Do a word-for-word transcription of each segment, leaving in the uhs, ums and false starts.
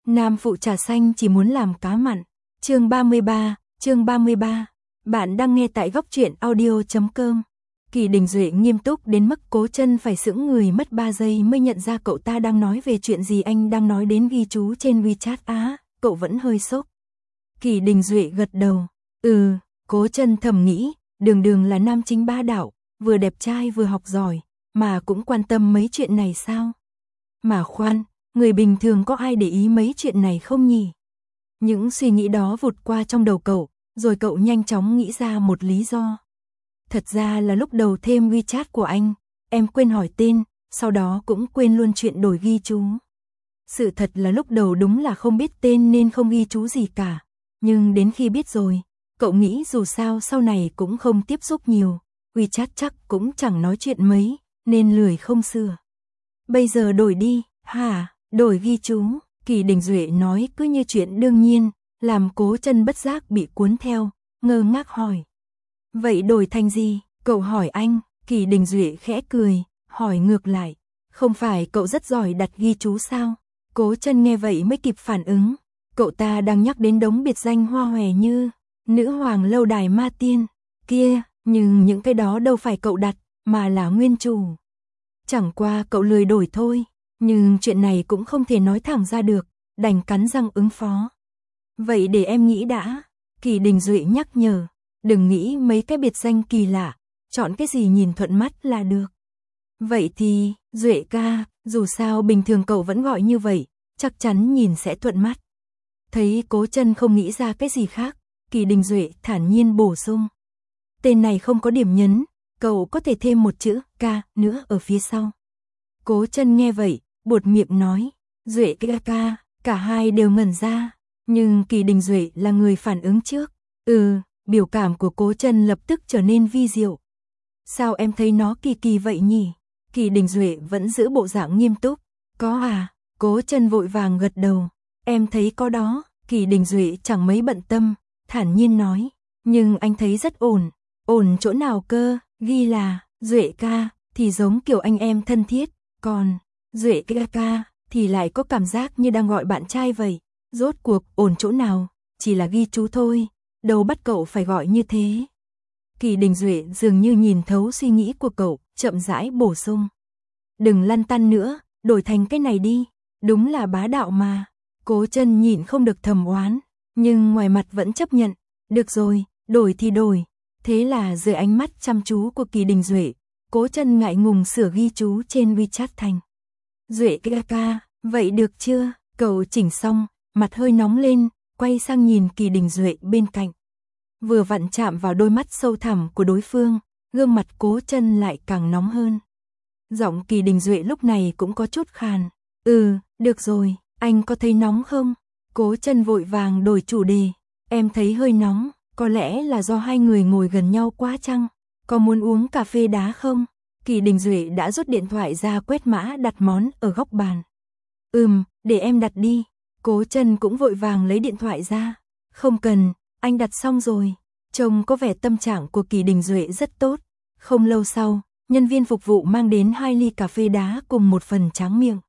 Nam phụ trà xanh chỉ muốn làm cá mặn. Chương ba mươi ba, chương ba mươi ba. Bạn đang nghe tại góc truyện audio chấm com. Kỳ Đình Duệ nghiêm túc đến mức Cố Chân phải sững người mất ba giây mới nhận ra cậu ta đang nói về chuyện gì. Anh đang nói đến ghi chú trên WeChat á, cậu vẫn hơi sốc. Kỳ Đình Duệ gật đầu. Ừ, Cố Chân thầm nghĩ, đường đường là nam chính bá đạo, vừa đẹp trai vừa học giỏi, mà cũng quan tâm mấy chuyện này sao? Mà khoan, người bình thường có ai để ý mấy chuyện này không nhỉ? Những suy nghĩ đó vụt qua trong đầu cậu, rồi cậu nhanh chóng nghĩ ra một lý do. Thật ra là lúc đầu thêm WeChat của anh, em quên hỏi tên, sau đó cũng quên luôn chuyện đổi ghi chú. Sự thật là lúc đầu đúng là không biết tên nên không ghi chú gì cả, nhưng đến khi biết rồi, cậu nghĩ dù sao sau này cũng không tiếp xúc nhiều, WeChat chắc cũng chẳng nói chuyện mấy, nên lười không sửa. Bây giờ đổi đi, hả, đổi ghi chú, Kỳ Đình Duệ nói cứ như chuyện đương nhiên, làm Cố Chân bất giác bị cuốn theo, ngơ ngác hỏi. Vậy đổi thành gì? Cậu hỏi anh. Kỳ Đình Duệ khẽ cười, hỏi ngược lại. Không phải cậu rất giỏi đặt ghi chú sao? Cố Chân nghe vậy mới kịp phản ứng. Cậu ta đang nhắc đến đống biệt danh hoa hòe như nữ hoàng lâu đài ma tiên kia, nhưng những cái đó đâu phải cậu đặt, mà là nguyên chủ. Chẳng qua cậu lười đổi thôi, nhưng chuyện này cũng không thể nói thẳng ra được, đành cắn răng ứng phó. Vậy để em nghĩ đã, Kỳ Đình Duệ nhắc nhở, đừng nghĩ mấy cái biệt danh kỳ lạ, chọn cái gì nhìn thuận mắt là được. Vậy thì, Duệ ca, dù sao bình thường cậu vẫn gọi như vậy, chắc chắn nhìn sẽ thuận mắt. Thấy Cố Chân không nghĩ ra cái gì khác, Kỳ Đình Duệ thản nhiên bổ sung. Tên này không có điểm nhấn, cậu có thể thêm một chữ ca nữa ở phía sau. Cố Chân nghe vậy, buột miệng nói, Duệ ca ca, cả hai đều ngẩn ra, nhưng Kỳ Đình Duệ là người phản ứng trước. Ừ, biểu cảm của Cố Chân lập tức trở nên vi diệu. Sao em thấy nó kỳ kỳ vậy nhỉ? Kỳ Đình Duệ vẫn giữ bộ dạng nghiêm túc. Có à? Cố Chân vội vàng gật đầu. Em thấy có đó. Kỳ Đình Duệ chẳng mấy bận tâm, thản nhiên nói. Nhưng anh thấy rất ổn. Ổn chỗ nào cơ? Ghi là Duệ ca thì giống kiểu anh em thân thiết, còn Duệ ca ca thì lại có cảm giác như đang gọi bạn trai vậy. Rốt cuộc ổn chỗ nào? Chỉ là ghi chú thôi, đâu bắt cậu phải gọi như thế. Kỳ Đình Duệ dường như nhìn thấu suy nghĩ của cậu, chậm rãi bổ sung. Đừng lăn tăn nữa, đổi thành cái này đi. Đúng là bá đạo mà. Cố Chân nhịn không được thầm oán, nhưng ngoài mặt vẫn chấp nhận. Được rồi, đổi thì đổi. Thế là dưới ánh mắt chăm chú của Kỳ Đình Duệ, Cố Chân ngại ngùng sửa ghi chú trên WeChat thành Duệ ca ca, vậy được chưa? Cậu chỉnh xong, mặt hơi nóng lên, quay sang nhìn Kỳ Đình Duệ bên cạnh. Vừa vặn chạm vào đôi mắt sâu thẳm của đối phương, gương mặt Cố Chân lại càng nóng hơn. Giọng Kỳ Đình Duệ lúc này cũng có chút khàn. Ừ, được rồi, anh có thấy nóng không? Cố Chân vội vàng đổi chủ đề. Em thấy hơi nóng, có lẽ là do hai người ngồi gần nhau quá chăng? Có muốn uống cà phê đá không? Kỳ Đình Duệ đã rút điện thoại ra quét mã đặt món ở góc bàn. Ừm, để em đặt đi. Cố Chân cũng vội vàng lấy điện thoại ra. Không cần, anh đặt xong rồi. Trông có vẻ tâm trạng của Kỳ Đình Duệ rất tốt. Không lâu sau, nhân viên phục vụ mang đến hai ly cà phê đá cùng một phần tráng miệng.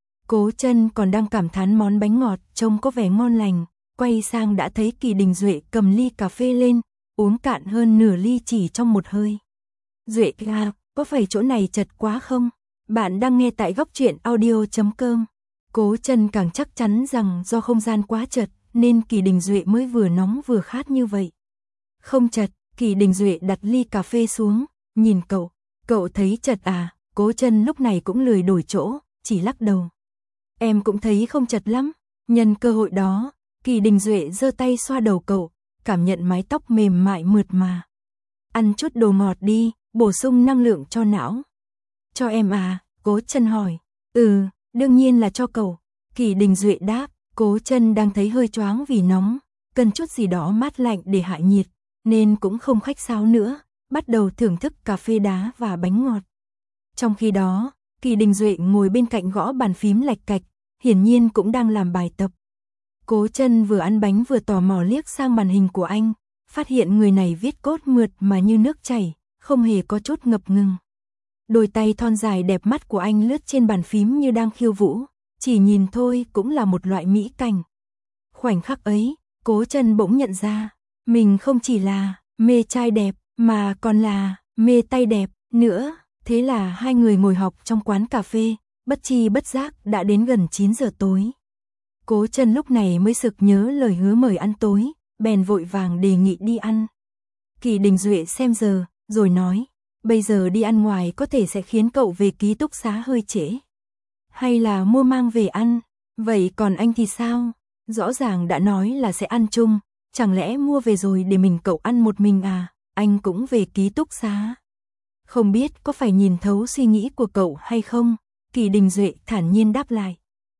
Cố Chân còn đang cảm thán món bánh ngọt trông có vẻ ngon lành, quay sang đã thấy Kỳ Đình Duệ cầm ly cà phê lên, uống cạn hơn nửa ly chỉ trong một hơi. Duệ ca, có phải chỗ này chật quá không? Bạn đang nghe tại góc truyện audio chấm com. Cố Chân càng chắc chắn rằng do không gian quá chật, nên Kỳ Đình Duệ mới vừa nóng vừa khát như vậy. Không chật, Kỳ Đình Duệ đặt ly cà phê xuống, nhìn cậu. Cậu thấy chật à? Cố Chân lúc này cũng lười đổi chỗ, chỉ lắc đầu. Em cũng thấy không chật lắm. Nhân cơ hội đó, Kỳ Đình Duệ giơ tay xoa đầu cậu, cảm nhận mái tóc mềm mại mượt mà. Ăn chút đồ ngọt đi, bổ sung năng lượng cho não. Cho em à? Cố Chân hỏi. Ừ, đương nhiên là cho cậu. Kỳ Đình Duệ đáp. Cố Chân đang thấy hơi choáng vì nóng, cần chút gì đó mát lạnh để hạ nhiệt, nên cũng không khách sáo nữa, bắt đầu thưởng thức cà phê đá và bánh ngọt. Trong khi đó, Kỳ Đình Duệ ngồi bên cạnh gõ bàn phím lạch cạch, hiển nhiên cũng đang làm bài tập. Cố Chân vừa ăn bánh vừa tò mò liếc sang màn hình của anh, phát hiện người này viết code mượt mà như nước chảy, không hề có chút ngập ngừng. Đôi tay thon dài đẹp mắt của anh lướt trên bàn phím như đang khiêu vũ, chỉ nhìn thôi cũng là một loại mỹ cảnh. Khoảnh khắc ấy, Cố Chân bỗng nhận ra, mình không chỉ là mê trai đẹp, mà còn là mê tay đẹp nữa. Thế là hai người ngồi học trong quán cà phê, bất chi bất giác đã đến gần chín giờ tối. Cố Chân lúc này mới sực nhớ lời hứa mời ăn tối, bèn vội vàng đề nghị đi ăn. Kỳ Đình Duệ xem giờ, rồi nói, bây giờ đi ăn ngoài có thể sẽ khiến cậu về ký túc xá hơi trễ. Hay là mua mang về ăn, vậy còn anh thì sao? Rõ ràng đã nói là sẽ ăn chung, chẳng lẽ mua về rồi để mình cậu ăn một mình à? Anh cũng về ký túc xá. Không biết có phải nhìn thấu suy nghĩ của cậu hay không? Kỳ Đình Duệ thản nhiên đáp lại.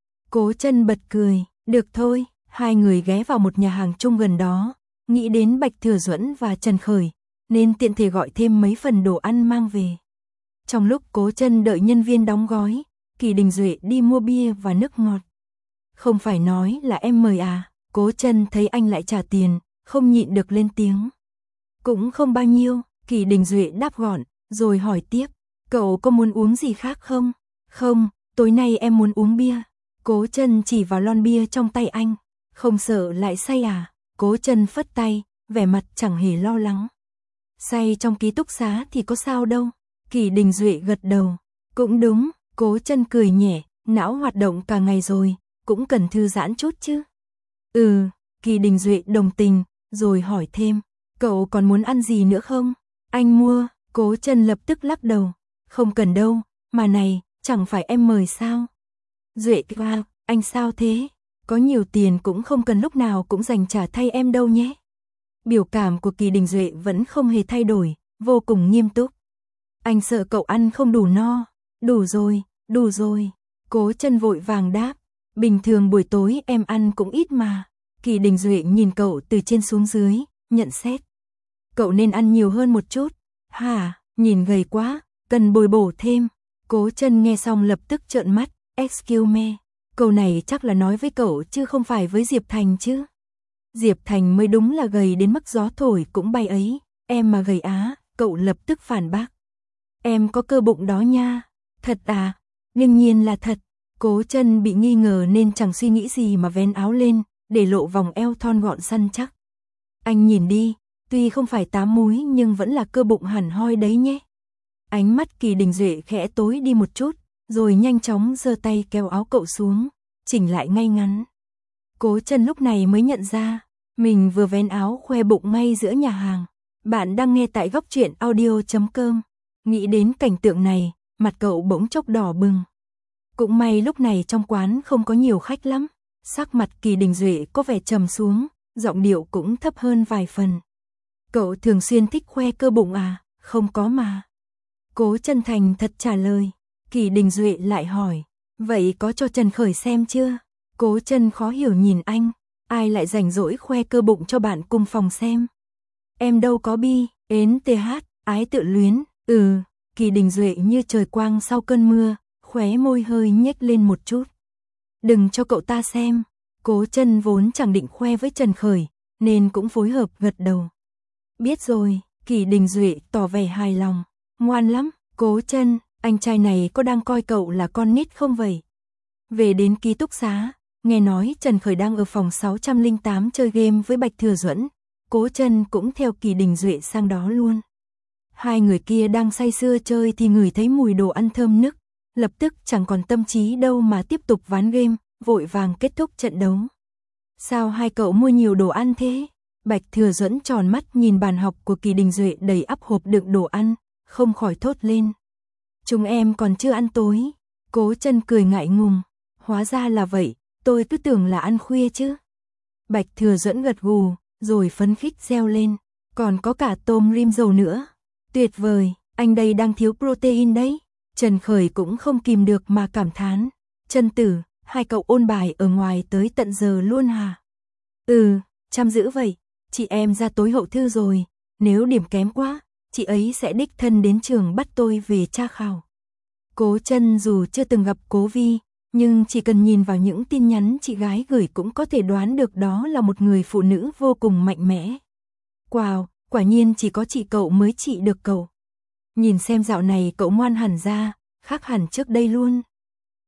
Cố Chân bật cười, được thôi, hai người ghé vào một nhà hàng chung gần đó, nghĩ đến Bạch Thừa Duẫn và Trần Khởi, nên tiện thể gọi thêm mấy phần đồ ăn mang về. Trong lúc Cố Chân đợi nhân viên đóng gói, Kỳ Đình Duệ đi mua bia và nước ngọt. Không phải nói là em mời à? Cố Chân thấy anh lại trả tiền, không nhịn được lên tiếng. Cũng không bao nhiêu, Kỳ Đình Duệ đáp gọn, rồi hỏi tiếp, cậu có muốn uống gì khác không? Không, tối nay em muốn uống bia. Cố Chân chỉ vào lon bia trong tay anh, không sợ lại say à? Cố Chân phất tay, vẻ mặt chẳng hề lo lắng. Say trong ký túc xá thì có sao đâu. Kỳ Đình Duệ gật đầu, cũng đúng. Cố Chân cười nhẹ, não hoạt động cả ngày rồi, cũng cần thư giãn chút chứ. Ừ, Kỳ Đình Duệ đồng tình, rồi hỏi thêm, cậu còn muốn ăn gì nữa không? Anh mua. Cố Chân lập tức lắc đầu, không cần đâu, mà này, chẳng phải em mời sao? Duệ wow, anh sao thế? Có nhiều tiền cũng không cần lúc nào cũng dành trả thay em đâu nhé. Biểu cảm của Kỳ Đình Duệ vẫn không hề thay đổi, vô cùng nghiêm túc. Anh sợ cậu ăn không đủ no. Đủ rồi, đủ rồi. Cố Chân vội vàng đáp, bình thường buổi tối em ăn cũng ít mà. Kỳ Đình Duệ nhìn cậu từ trên xuống dưới, nhận xét. Cậu nên ăn nhiều hơn một chút. Hả, nhìn gầy quá, cần bồi bổ thêm. Cố Chân nghe xong lập tức trợn mắt, excuse me. Câu này chắc là nói với cậu chứ không phải với Diệp Thành chứ. Diệp Thành mới đúng là gầy đến mức gió thổi cũng bay ấy. Em mà gầy á, cậu lập tức phản bác. Em có cơ bụng đó nha. Thật à? Đương nhiên là thật. Cố Chân bị nghi ngờ nên chẳng suy nghĩ gì mà vén áo lên, để lộ vòng eo thon gọn săn chắc. Anh nhìn đi, tuy không phải tám múi nhưng vẫn là cơ bụng hẳn hoi đấy nhé. Ánh mắt Kỳ Đình Duệ khẽ tối đi một chút, rồi nhanh chóng giơ tay kéo áo cậu xuống, chỉnh lại ngay ngắn. Cố Chân lúc này mới nhận ra, mình vừa vén áo khoe bụng ngay giữa nhà hàng. Bạn đang nghe tại góc truyện audio chấm com. Nghĩ đến cảnh tượng này, mặt cậu bỗng chốc đỏ bừng. Cũng may lúc này trong quán không có nhiều khách lắm. Sắc mặt Kỳ Đình Duệ có vẻ trầm xuống, giọng điệu cũng thấp hơn vài phần. Cậu thường xuyên thích khoe cơ bụng à? Không có mà. Cố Chân thành thật trả lời. Kỳ Đình Duệ lại hỏi, vậy có cho Trần Khởi xem chưa? Cố Chân khó hiểu nhìn anh, ai lại rảnh rỗi khoe cơ bụng cho bạn cùng phòng xem? Em đâu có bi, ến th, ái tự luyến. Ừ, Kỳ Đình Duệ như trời quang sau cơn mưa, khóe môi hơi nhếch lên một chút. Đừng cho cậu ta xem. Cố Chân vốn chẳng định khoe với Trần Khởi, nên cũng phối hợp gật đầu. Biết rồi, Kỳ Đình Duệ tỏ vẻ hài lòng. Ngoan lắm, Cố Chân, anh trai này có đang coi cậu là con nít không vậy? Về đến ký túc xá, nghe nói Trần Khởi đang ở phòng sáu trăm lẻ tám chơi game với Bạch Thừa Duẫn, Cố Chân cũng theo Kỳ Đình Duệ sang đó luôn. Hai người kia đang say sưa chơi thì ngửi thấy mùi đồ ăn thơm nức, lập tức chẳng còn tâm trí đâu mà tiếp tục ván game, vội vàng kết thúc trận đấu. Sao hai cậu mua nhiều đồ ăn thế? Bạch Thừa Duẫn tròn mắt nhìn bàn học của Kỳ Đình Duệ đầy ắp hộp đựng đồ ăn, không khỏi thốt lên. Chúng em còn chưa ăn tối. Cố Chân cười ngại ngùng. Hóa ra là vậy, tôi cứ tưởng là ăn khuya chứ. Bạch Thừa Duẫn gật gù, rồi phấn khích reo lên. Còn có cả tôm rim dầu nữa. Tuyệt vời, anh đây đang thiếu protein đấy. Trần Khởi cũng không kìm được mà cảm thán. Trần Tử, hai cậu ôn bài ở ngoài tới tận giờ luôn hả? Ừ, chăm dữ vậy. Chị em ra tối hậu thư rồi. Nếu điểm kém quá, chị ấy sẽ đích thân đến trường bắt tôi về tra khảo. Cố Chân dù chưa từng gặp Cố Vi, nhưng chỉ cần nhìn vào những tin nhắn chị gái gửi cũng có thể đoán được đó là một người phụ nữ vô cùng mạnh mẽ. Wow, quả nhiên chỉ có chị cậu mới trị được cậu. Nhìn xem dạo này cậu ngoan hẳn ra, khác hẳn trước đây luôn.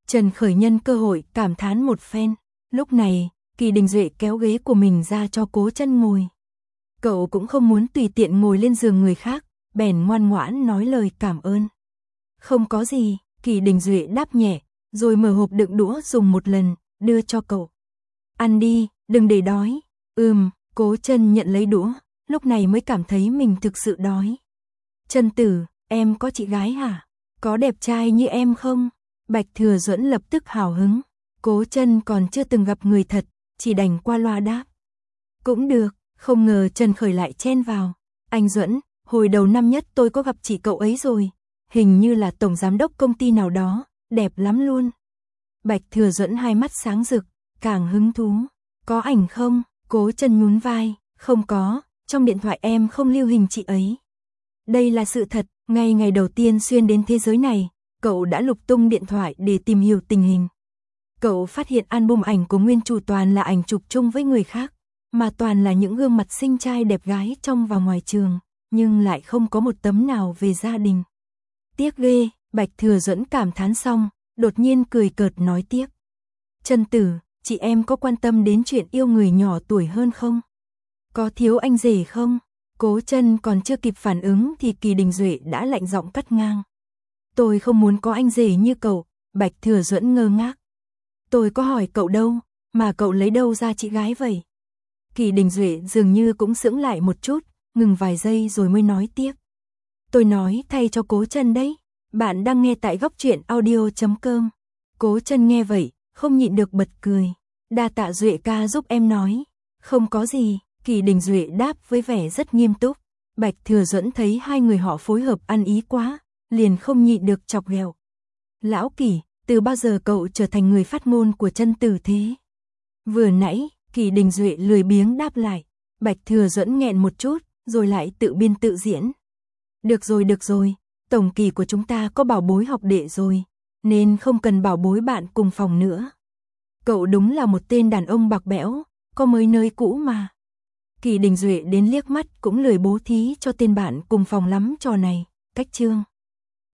Trần Khởi nhân cơ hội cảm thán một phen. Lúc này, Kỳ Đình Duệ kéo ghế của mình ra cho Cố Chân ngồi. Cậu cũng không muốn tùy tiện ngồi lên giường người khác, bèn ngoan ngoãn nói lời cảm ơn. Không có gì, Kỳ Đình Duệ đáp nhẹ, rồi mở hộp đựng đũa dùng một lần, đưa cho cậu. Ăn đi, đừng để đói. Ừm, Cố Chân nhận lấy đũa, lúc này mới cảm thấy mình thực sự đói. Chân tử, em có chị gái hả? Có đẹp trai như em không? Bạch Thừa Duẫn lập tức hào hứng. Cố Chân còn chưa từng gặp người thật, chỉ đành qua loa đáp. Cũng được, không ngờ Trần Khởi lại chen vào. Anh Duẫn, hồi đầu năm nhất tôi có gặp chị cậu ấy rồi. Hình như là tổng giám đốc công ty nào đó, đẹp lắm luôn. Bạch Thừa Duẫn hai mắt sáng rực, càng hứng thú. Có ảnh không? Cố Chân nhún vai, không có, trong điện thoại em không lưu hình chị ấy. Đây là sự thật, ngay ngày đầu tiên xuyên đến thế giới này, cậu đã lục tung điện thoại để tìm hiểu tình hình. Cậu phát hiện album ảnh của nguyên chủ toàn là ảnh chụp chung với người khác, mà toàn là những gương mặt xinh trai đẹp gái trong và ngoài trường, nhưng lại không có một tấm nào về gia đình. Tiếc ghê, Bạch Thừa Duẫn cảm thán xong, đột nhiên cười cợt nói tiếp. Chân tử, chị em có quan tâm đến chuyện yêu người nhỏ tuổi hơn không? Có thiếu anh rể không? Cố Chân còn chưa kịp phản ứng thì Kỳ Đình Duệ đã lạnh giọng cắt ngang. Tôi không muốn có anh rể như cậu. Bạch Thừa Duẫn ngơ ngác. Tôi có hỏi cậu đâu, mà cậu lấy đâu ra chị gái vậy? Kỳ Đình Duệ dường như cũng sững lại một chút, ngừng vài giây rồi mới nói tiếp. Tôi nói thay cho Cố Chân đấy. Bạn đang nghe tại góc truyện audio chấm com. Cố Chân nghe vậy, không nhịn được bật cười. Đa tạ Duệ ca giúp em nói. Không có gì, Kỳ Đình Duệ đáp với vẻ rất nghiêm túc. Bạch Thừa Duẫn thấy hai người họ phối hợp ăn ý quá, liền không nhịn được chọc ghẹo. Lão Kỳ, từ bao giờ cậu trở thành người phát ngôn của Chân tử thế? Vừa nãy, Kỳ Đình Duệ lười biếng đáp lại. Bạch Thừa Duẫn nghẹn một chút, rồi lại tự biên tự diễn. Được rồi được rồi, tổng kỳ của chúng ta có bảo bối học đệ rồi, nên không cần bảo bối bạn cùng phòng nữa. Cậu đúng là một tên đàn ông bạc bẽo, có mới nơi cũ mà. Kỳ Đình Duệ đến liếc mắt cũng lười bố thí cho tên bạn cùng phòng lắm trò này, cách chương.